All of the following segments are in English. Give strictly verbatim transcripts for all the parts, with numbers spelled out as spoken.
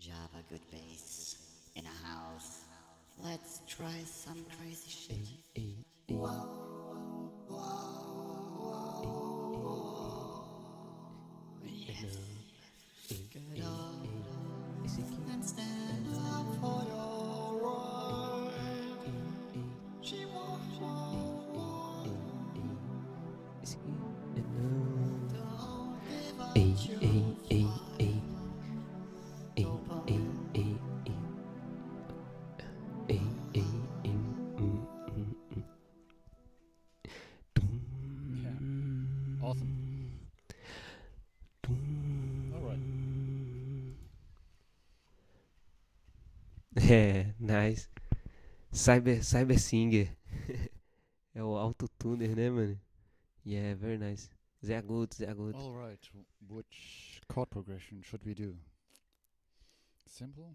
Java good bass in a house. Let's try some crazy shit. Hey, hey, Yes. Get hey, up hey, esse aqui and stand up for your right. She won't esse aqui é não. Don't give up Ei, your ei, ei, fight. ei, ei, Open. ei, ei, ei, ei, ei, ei, hum, hum, hum. Yeah. Awesome. All right. É, nice. Cyber, Cyber Singer. É o autotuner, né, mano? Yeah, very nice. Sehr gut, sehr gut. All right. Which chord progression should we do? Simple?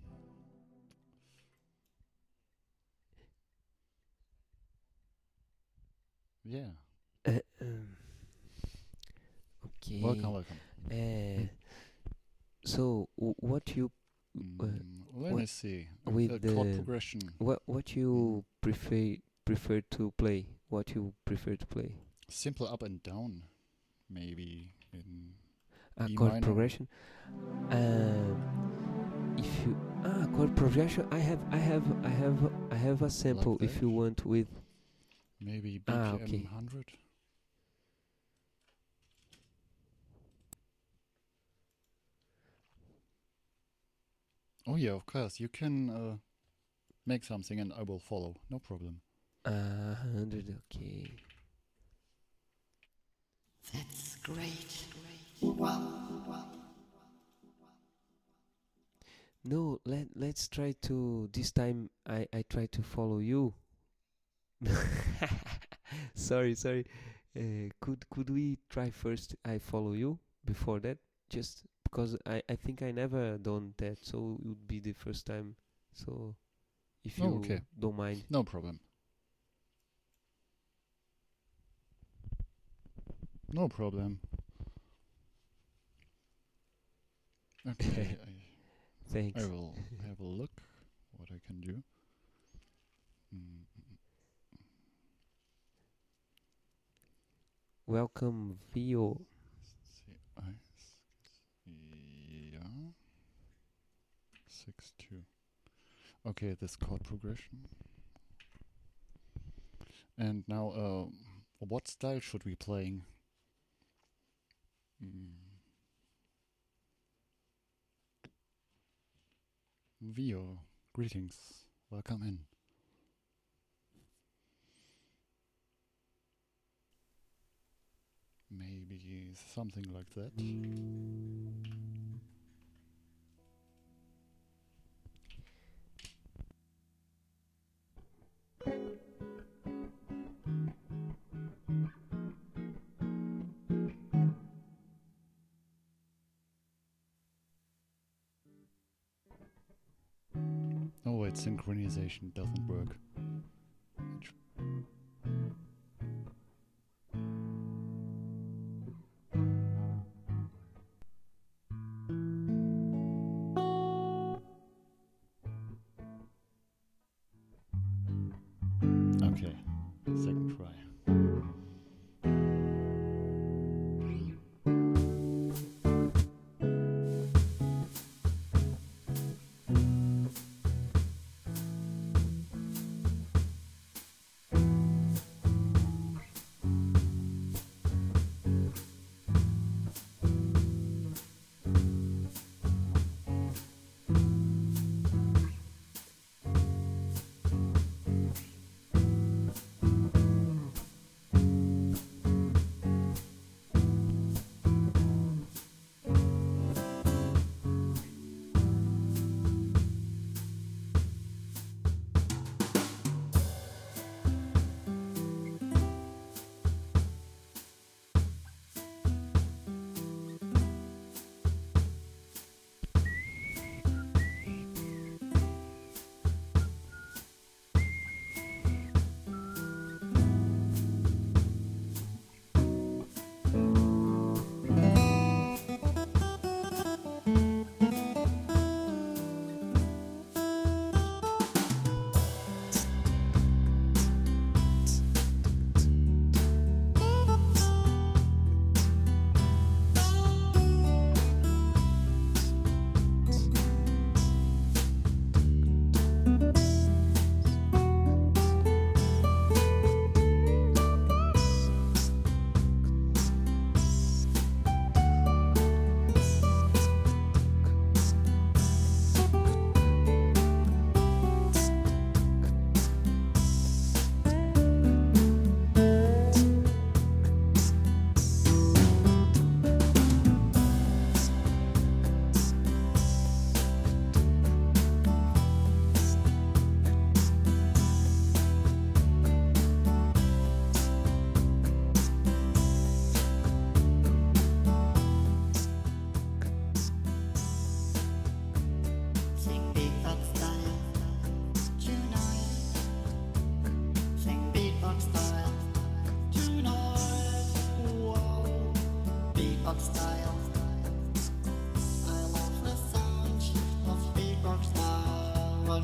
Yeah. Uh, um, okay. Welcome, welcome. Uh, so, w- what you uh, Mm, let what- me see. with Uh, chord the- progression. what what you prefer prefer to play? What you prefer to play? Simple up and down, maybe in Ah, E chord minor. progression. Um, if you ah chord progression, I have I have I have I have a sample. If that? you want with maybe Ah, B P M okay. one hundred. Oh yeah, of course. You can uh, make something and I will follow. No problem. uh hundred. Okay. That's great. Wow. No, let let's try to this time. I I try to follow you. sorry, sorry. Uh, could could we try first? I follow you before that, just because I I think I never done that, so it would be the first time. So if Oh, you okay. don't mind, No problem. No problem. Okay, I, thanks. I will have a look what I can do. Mm, Welcome, Vio. see, I, yeah, six two. Okay, this chord progression. And now, uh, what style should we playing? Mm. Vio, greetings. Welcome in. Maybe something like that. Oh wait, synchronization doesn't work. Okay, second try.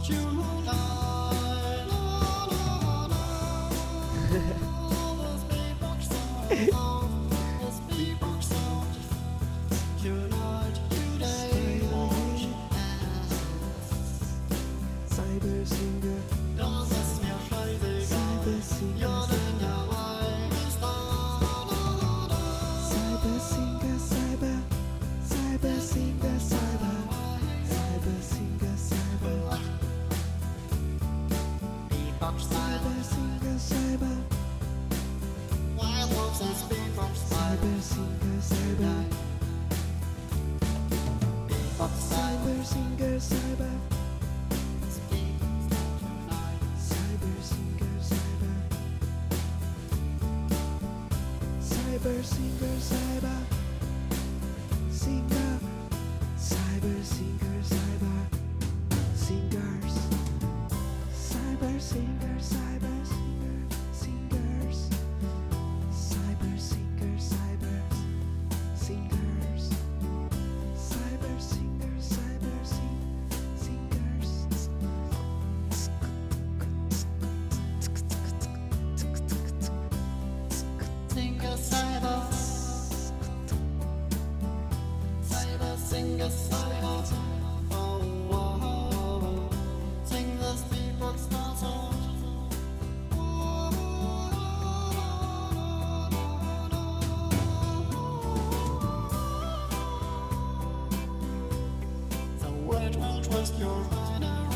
Cyber singer, cyber singer, cyber singer, cyber, cyber singer, cyber, cyber singer, cyber, cyber singer, cyber, cyber singer, cyber, cyber singer, cyber. Cyber singer, cyber, cyber singer, cyber, singer, cyber singer, cyber, singers, cyber singer, cyber singer, singers, cyber singer, cyber, singers, cyber singer, cyber sing, singers. Singer cyber, cyber singer cyber. Oh, oh, oh. Sing the speedbox song. The world will twist your mind around.